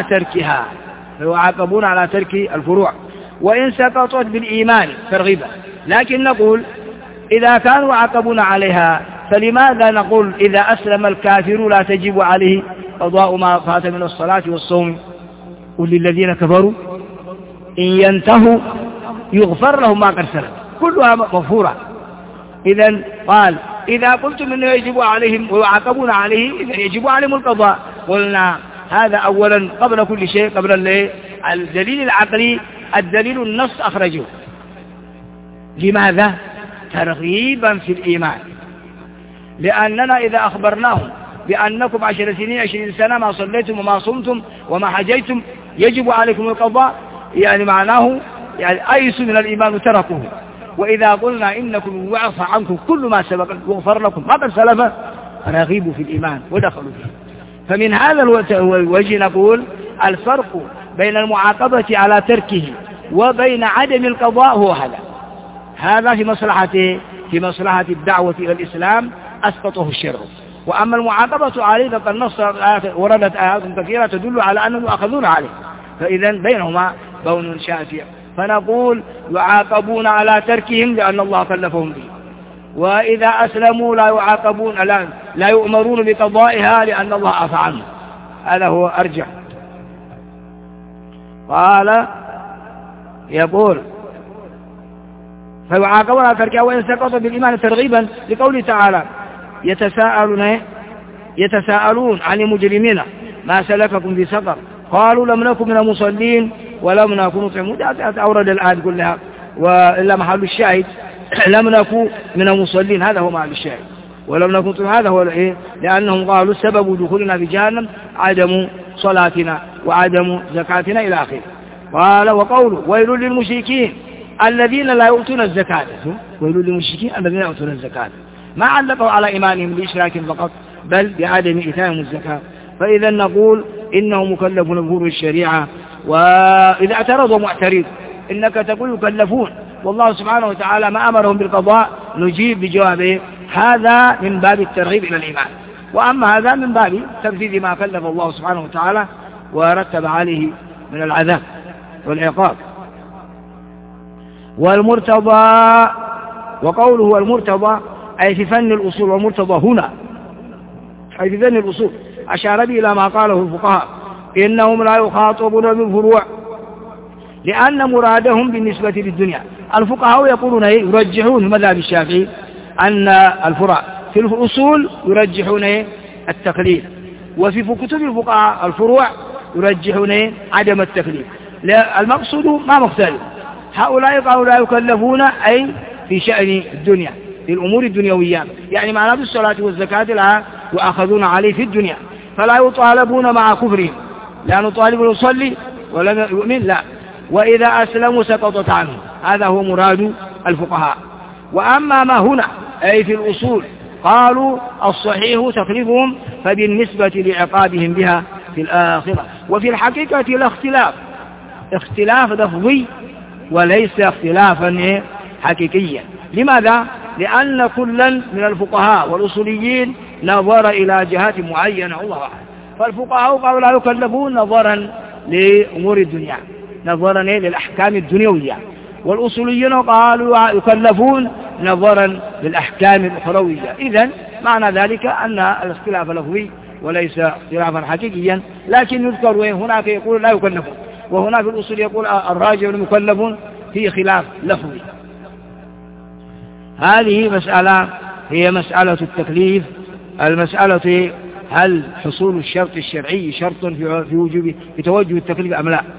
ترك الفروع وإن سقطت بالإيمان ترغيبا. لكن نقول إذا كانوا يعاقبون عليها فلماذا نقول إذا أسلم الكافر لا تجب عليه قضاء ما فات من الصلاة والصوم؟ قل للذين كفروا إن ينتهوا يغفر لهم ما قد سلف، كلها مغفورة. إذن قال إذا قلتم أنه يجب عليهم ويعاقبون عليه إذن يجب عليهم القضاء. قلنا هذا أولا قبل كل شيء، قبل الدليل العقلي، الدليل النص أخرجه. لماذا؟ ترغيبا في الإيمان، لأننا إذا أخبرناهم بأنكم 10 سنين 20 سنة ما صليتم وما صمتم وما حجيتم يجب عليكم القضاء، يعني معناه يعني أيسوا من الإيمان وتركوه. وإذا قلنا إنكم يعفى عنكم كل ما سبق وغفر لكم ما قد سلف رغبوا في الإيمان ودخلوا فيه. فمن هذا الوجه نقول الفرق بين المعاقبة على تركه وبين عدم القضاء هو هذا في مصلحة الدعوة إلى الإسلام أسقطه الشرع. وأما المعاقبة عليه فقد نص وردت آيات كثيرة تدل على أنهم يؤخذون عليه، فإذا بينهما بون شاسع. فنقول يعاقبون على تركهم لأن الله كلفهم به، وإذا أسلموا لا يعاقبون لا يؤمرون بقضائها لأن الله عفى عنه. هذا هو أرجح. قال يقول فيعاقبون على تركها وإن سقط بالإيمان ترغيبا لقوله تعالى يتساءلون عن المجرمين ما سلككم في سقر قالوا لم نكن من المصلين ولم نكن نطعم. أورد الآية كلها وإلا محل الشاهد لم نكن من المصلين، هذا هو محل الشاهد، ولم نكن نطعم هذا هو الإيه، لأنهم قالوا سبب دخولنا في جهنم عدم صلاتنا وعدم زكاتنا إلى آخره. قال وقوله ويل للمشركين الذين لا يؤتون الزكاة، ويل للمشركين الذين لا يؤتون الزكاة، ما علقوا على إيمانهم بإشراك فقط بل بعدم إيتائهم الزكاة. فإذا نقول إنه مكلفون بظهور الشريعة. وإذا اعترضوا معترض إنك تقول يكلفون والله سبحانه وتعالى ما أمرهم بالقضاء، نجيب بجوابه هذا من باب الترغيب إلى الإيمان، وأما هذا من باب تنفيذ ما كلف الله سبحانه وتعالى ورتب عليه من العذاب والعقاب. والمرتضى، وقوله والمرتضى أي في فن الأصول، والمرتضى هنا أي في فن الأصول أشار به إلى ما قاله الفقهاء إنهم لا يخاطبون بالفروع لأن مرادهم بالنسبة للدنيا. الفقهاء يقولون يرجحون مذهب الشافعي أن الفروع في الأصول يرجحون التقليد، وفي كتب الفقهاء الفروع يرجحون عدم التقليد. المقصود ما مختلف، هؤلاء قالوا لا يكلفون أي في شأن الدنيا في الأمور الدنيوية، يعني معناه بالصلاة والزكاة لا يؤخذون عليه في الدنيا، فلا يطالبون مع كفرهم، لا نطالب يصلي ولم يؤمن لا، وإذا أسلموا سقطت عنه، هذا هو مراد الفقهاء. وأما ما هنا أي في الأصول قالوا الصحيح تكليفهم فبالنسبة لعقابهم بها في الآخرة. وفي الحقيقة لا اختلاف، اختلاف لفظي وليس اختلافا حقيقيا. لماذا؟ لأن كلا من الفقهاء والأصوليين نظر إلى جهات معينة الله أعلم، فالفقهاء قالوا لا يكلفون نظرا لأمور الدنيا، نظرا للأحكام الدنيوية، والأصوليين قالوا يكلفون نظرا للأحكام الأخروية. إذن معنى ذلك أن الاختلاف لفظي وليس اختلافا حقيقيا، لكن يذكر هناك يقول لا يكلفون، وهنا في الأصول يقول الراجع المكلفون في خلاف لفظي. هذه مسألة هي مسألة التكليف. المسألة هل حصول الشرط الشرعي شرط في توجه التكليف أم لا؟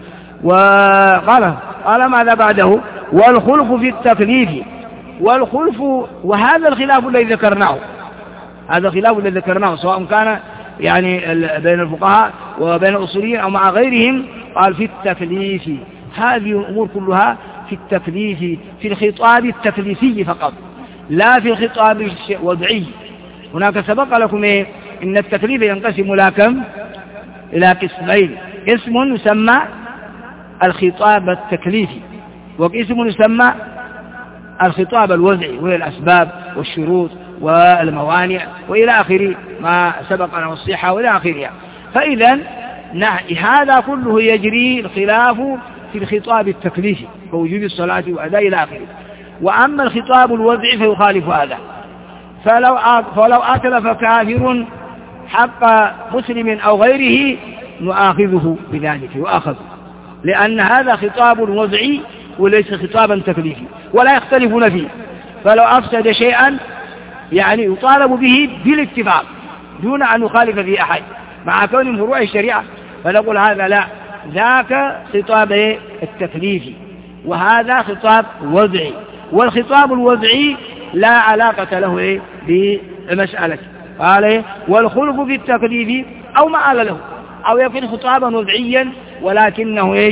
قال ماذا بعده؟ والخلف في التكليف، والخلف وهذا الخلاف الذي ذكرناه، هذا الخلاف الذي ذكرناه سواء كان يعني بين الفقهاء وبين الأصوليين أو مع غيرهم، قال في التكليف، هذه الأمور كلها في التكليف، في الخطاب التكليفي فقط لا في الخطاب الوضعي. هناك سبق لكم إن التكليف ينقسم إلى قسمين، اسم يسمى الخطاب التكليفي، واسم يسمى الخطاب الوضعي، وهي الأسباب والشروط والموانع وإلى آخر ما سبق والصحة وإلى آخرها. فإذا هذا كله يجري الخلاف في الخطاب التكليفي كوجوب الصلاة وأداء إلى آخره. وأما الخطاب الوضعي فيخالف هذا، فلو أتلف كافر حق مسلم أو غيره نؤاخذه بذلك، يؤاخذ، لأن هذا خطاب وضعي وليس خطابا تكليفي ولا يختلفون فيه. فلو أفسد شيئا يعني يطالب به بالاتفاق دون أن يخالف فيه أحد مع كون من فروع الشريعة، فنقول هذا لا، ذاك خطاب التكليفي وهذا خطاب وضعي، والخطاب الوضعي لا علاقة له بمسألة. قال والخلف في التكليف أو ما قال له، أو يكون خطابا وضعيا ولكنه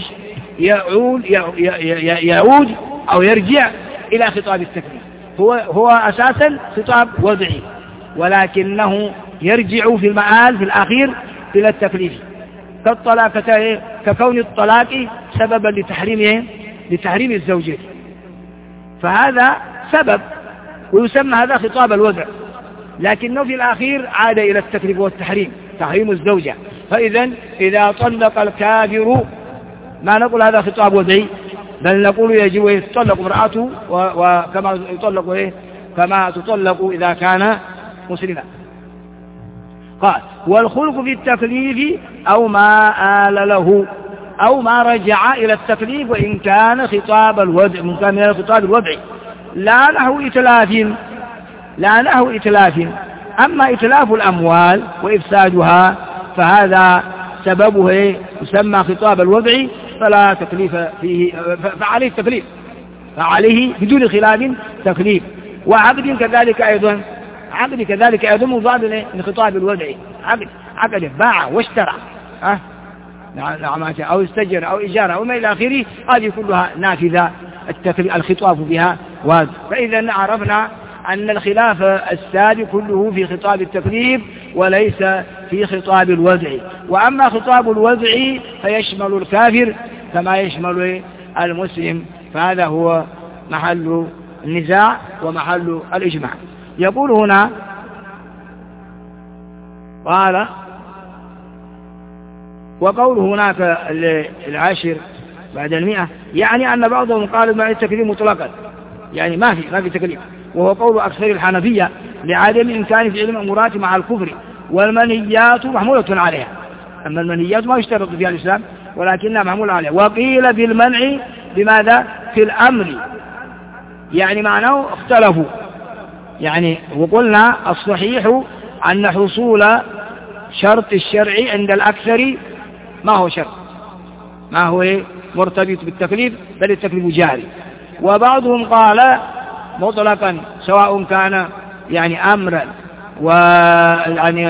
يعود أو يرجع إلى خطاب التكليف، هو أساسا خطاب وضعي ولكنه يرجع في المآل في الأخير إلى التكليف، ككون الطلاق سببا لتحريم الزوجين، فهذا سبب ويسمى هذا خطاب الوضع، لكنه في الأخير عاد إلى التكليف والتحريم، تحريم الزوجة. فإذا إذا طلق الكافر ما نقول هذا خطاب وضعي، بل نقول يجب أن يطلق امرأته وكما يطلق كما تطلق إذا كان مسلما. قال والخلق في التكليف أو ما آل له أو ما رجع إلى التكليف وإن كان خطاب الوضع من الخطاب الوضعي، لا نحو إتلاف. أما إتلاف الأموال وإفسادها فهذا سببه يسمى خطاب الوضع، فلا تكليف فيه، فعليه بدون خلاف تكليف. وعقد كذلك أيضا مضاد لخطاب الوضع، عقد باع واشترى أو استجر أو إجارة وما إلى آخره، هذه كلها نافذة الخطاب بها واجب. فإذا عرفنا أن الخلاف السابق كله في خطاب التكليف وليس في خطاب الوضع. وأما خطاب الوضع فيشمل الكافر كما يشمل المسلم، فهذا هو محل النزاع ومحل الإجماع. يقول هنا قال وقوله هناك العاشر بعد 100 يعني أن بعضهم قالوا مع التكليف مطلقا، يعني ما في تكليف، وهو قول أكثر الحنفية لعدم إمكان فعل المأمورات مع الكفر، والمنهيات محمولة عليها. أما المنهيات ما يشترط فيها الإسلام ولكنها محمولة عليها. وقيل بالمنع بماذا؟ في الأمر، يعني معناه اختلفوا. يعني وقلنا الصحيح أن حصول شرط الشرع عند الأكثر ما هو شرط، ما هو مرتبط بالتكليف، بل التكليف جاري. وبعضهم قال مطلقا سواء كان يعني أمرا ويعني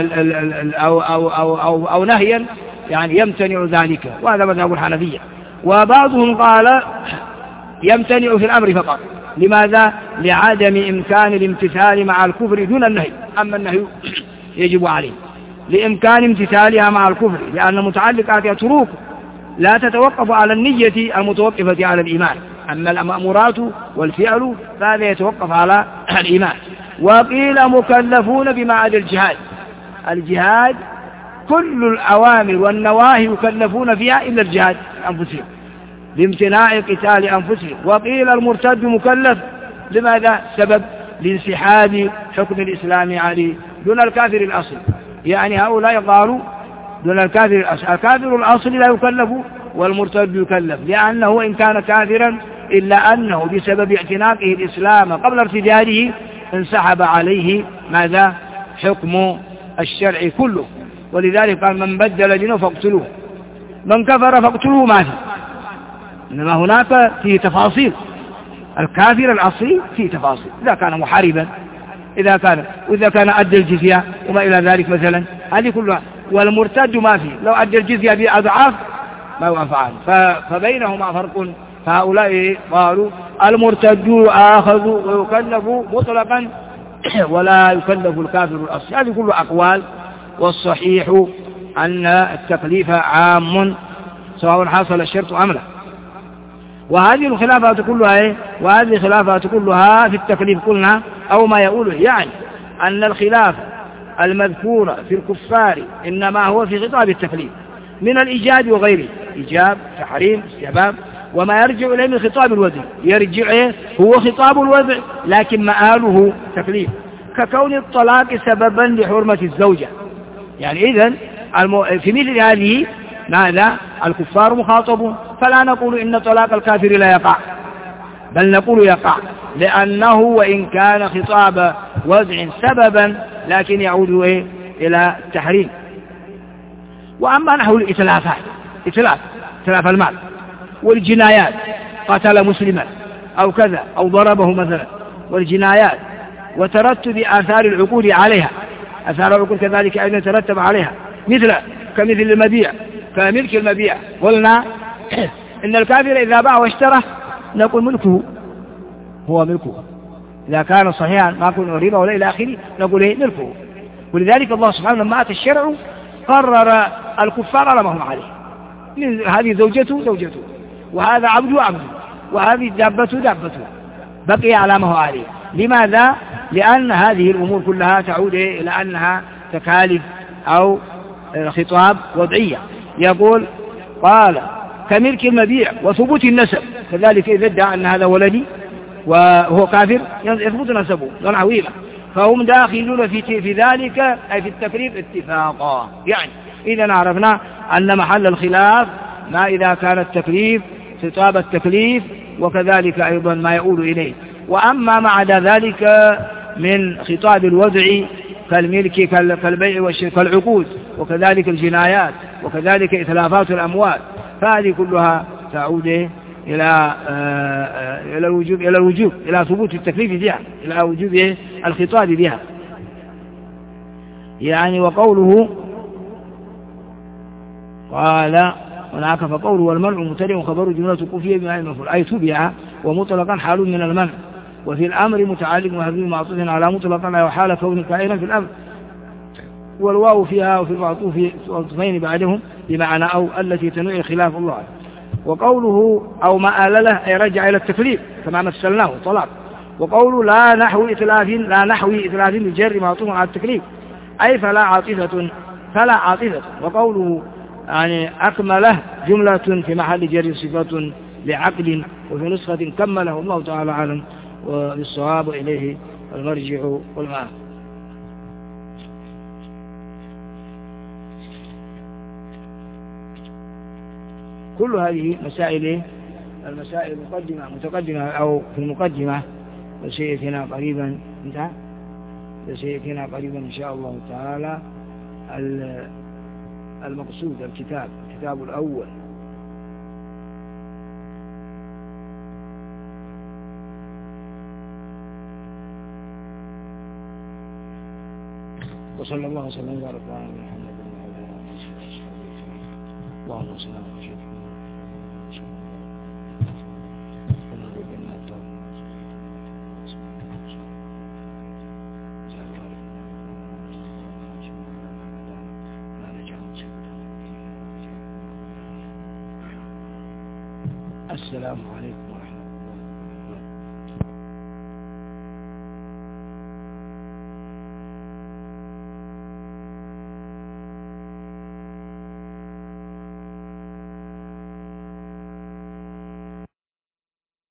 أو نهيا، يعني يمتنع ذلك، وهذا مذهب الحنفية. وبعضهم قال يمتنع في الأمر فقط. لماذا؟ لعدم إمكان الامتثال مع الكفر دون النهي، أما النهي يجب عليه لإمكان امتثالها مع الكفر، لأن متعلقاتها تروك لا تتوقف على النية المتوقفة على الإيمان. أما المأمورات والفعل فهذا يتوقف على الإيمان. وقيل مكلفون بما عدا الجهاد كل الأوامر والنواهي يكلفون فيها إلا الجهاد أنفسهم بامتناع قتال أنفسهم. وقيل المرتد مكلف، لماذا؟ سبب لانسحاب حكم الإسلام عليه دون الكافر الأصل. يعني هؤلاء قالوا دون الكافر الأصل، الكافر الأصل لا يكلف والمرتد يكلف، لأنه إن كان كافرا إلا أنه بسبب اعتناقه الإسلام قبل ارتداده انسحب عليه ماذا؟ حكم الشرع كله. ولذلك قال من بدل دينه فاقتلوه، من كفر فاقتلوه، ما في. إنما هناك فيه تفاصيل. الكافر الأصلي فيه تفاصيل، إذا كان محاربا، وإذا كان أدى الجزية وما إلى ذلك مثلا، هذه كلها. والمرتد ما فيه، لو أدى الجزية بأضعاف ما هو أفعال، فبينهما فرق. فهؤلاء قالوا المرتد آخذ ويكلف مطلقا ولا يكلف الكافر الأصلي. هذه كلها أقوال، والصحيح أن التكليف عام سواء حصل الشرط أم لا. وهذه الخلافات كلها في التكليف قلنا أو ما يقوله، يعني أن الخلاف المذكور في الكفار إنما هو في خطاب التكليف من الإيجاب وغيره، إيجاب، تحريم، استحباب، وما يرجع إليه من خطاب الوضع هو خطاب الوضع لكن مآله تكليف، ككون الطلاق سببا لحرمة الزوجة. يعني إذن في مثل هذه ماذا؟ الكفار مخاطبون، فلا نقول إن طلاق الكافر لا يقع، بل نقول يقع، لأنه وإن كان خطاب وضع سببا لكن يعود إلى التحريم. وأما نحو الإتلافات، إتلاف المال والجنايات، قتل مسلما أو كذا أو ضربه مثلا، والجنايات وترتب آثار العقود عليها، آثار العقود كذلك أيضا ترتب عليها، كمثل المبيع، كملك المبيع. قلنا إن الكافر إذا باع واشترى نقول ملكه، هو ملكه، إذا كان صحيحا ما كن ربا ولا إلى آخره نقول ملكه. ولذلك الله سبحانه لما أتى الشرع قرر الكفار على ما هم عليه، هذه زوجته وهذا عبده وهذه دابته بقي على ما هو عليه. لماذا؟ لأن هذه الأمور كلها تعود إلى أنها تكاليف أو خطاب وضعية. يقول قال كملك المبيع وثبوت النسب، كذلك إذا ادعى أن هذا ولدي وهو كافر يثبت نسبه ونحويله، فهم داخلون في ذلك أي في التكليف اتفاقا. يعني إذا عرفنا أن محل الخلاف ما إذا كان التكليف خطاب التكليف، وكذلك أيضا ما يقول إليه. وأما ما عدا ذلك من خطاب الوضع كالملك كالبيع والشراء كالعقود، وكذلك الجنايات، وكذلك إتلافات الأموال، فهذه كلها تعود إلى الوجوب إلى ثبوت التكليف بها، إلى وجوب الخطاب بها. يعني وقوله قال هناك فقوله والمنع مبتدع خبر جملة كفية بما المفعول أي تبع ومطلقا حال من المنع، وفي الأمر متعلق وهذه معطوف على مطلقا لا وحال كون كائنا في الأمر، والواو فيها وفي المعطوف معطوفين بعدهم بمعنى أو التي تنوع خلاف الله. وقوله أو ما آل له أي رجع إلى التكليف كما مثلناه طلاق. وقوله لا نحو إتلاف بالجر معطوف على التكليف أي فلا عاطفة. وقوله يعني أكمله جملة في محل جر صفة لعقل، وفي نسخة كمله الله تعالى عالم وبالصواب إليه المرجع والمآب. كل هذه المسائل متقدمة أو في المقدمة، وسيأتينا قريبا إن شاء الله تعالى المقصود الكتاب الأول. وصلى الله وسلم وبارك على محمد وعلى آله وصحبه اللهم صل على سيدنا السلام عليكم.